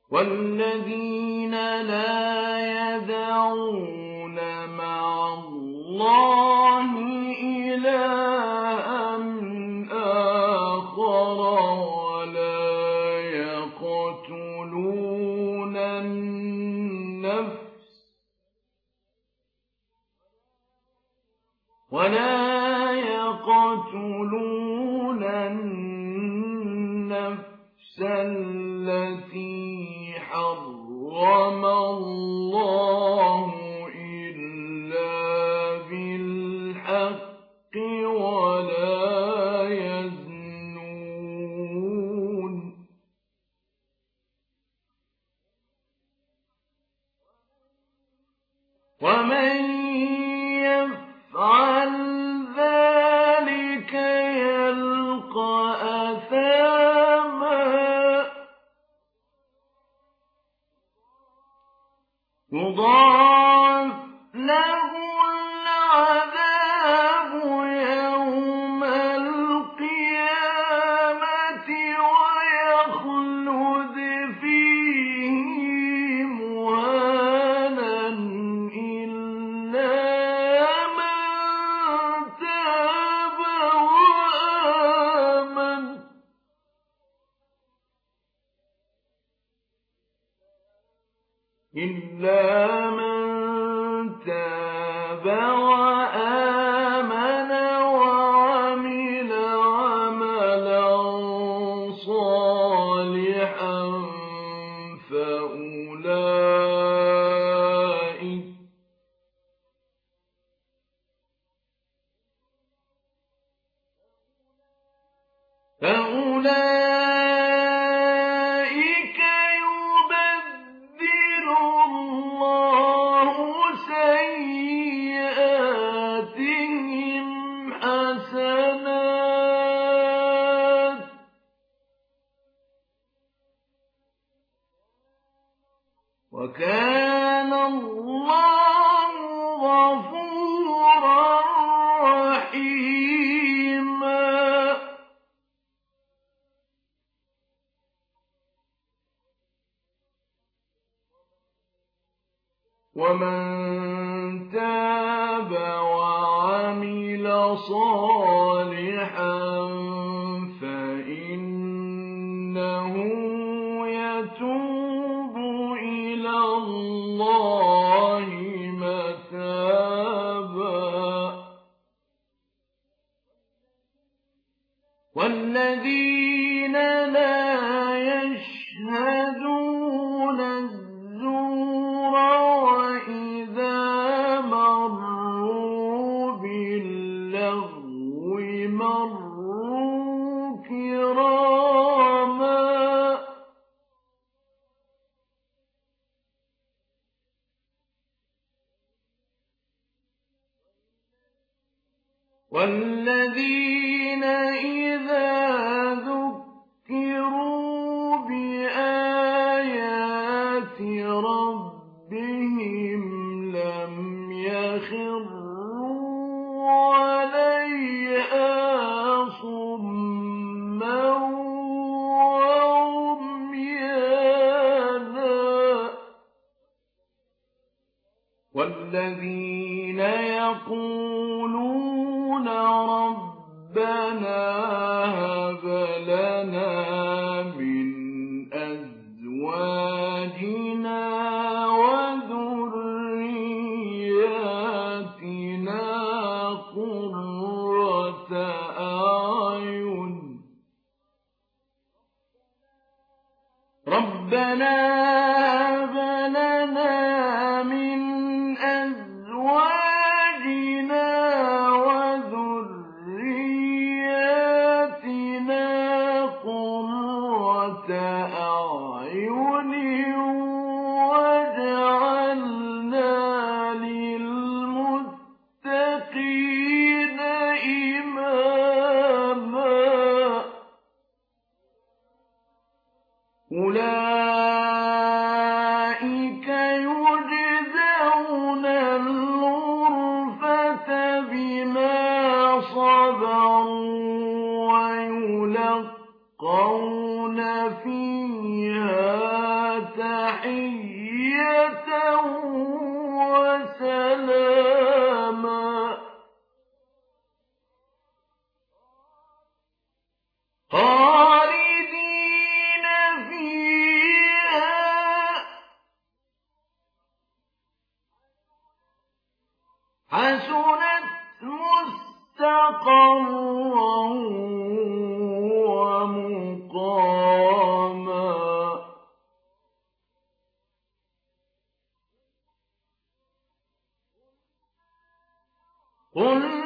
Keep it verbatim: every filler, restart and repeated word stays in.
والذين لا يدعون مع الله إلها آخر ولا يقتلون النفس ولا يقتلون النفس التي حرم الله إلا بالحق ولا يزنون ومن يفعل ذلك يلقى أثاما يضاعف له العذاب يوم القيامة ويخلد فيه مهانا إلا من تاب وآمن إلا من تاب وآمن وعمل عملا صالحا فأولئك فأولئك يبدل الله سيئاتهم حسنات وكان الله غفورا رحيما ومن تاب وعمل صالحا فإنه يتوب إلى الله متابا والذين لا يشهدون الزور وإذا مروا باللغو مروا كراما والذين إذا ذكروا بآيات ربهم لم يخروا عليها صما وعميانا والذين يقولون ربنا هب لنا من أزواجنا وذرياتنا قرة أعين ربنا هب لنا من أزواجنا وذرياتنا قرة أعين واجعلنا للمتقين إماما أولئك تحية وسلاما خالدين فيها حسنت مستقرا ومقاما قل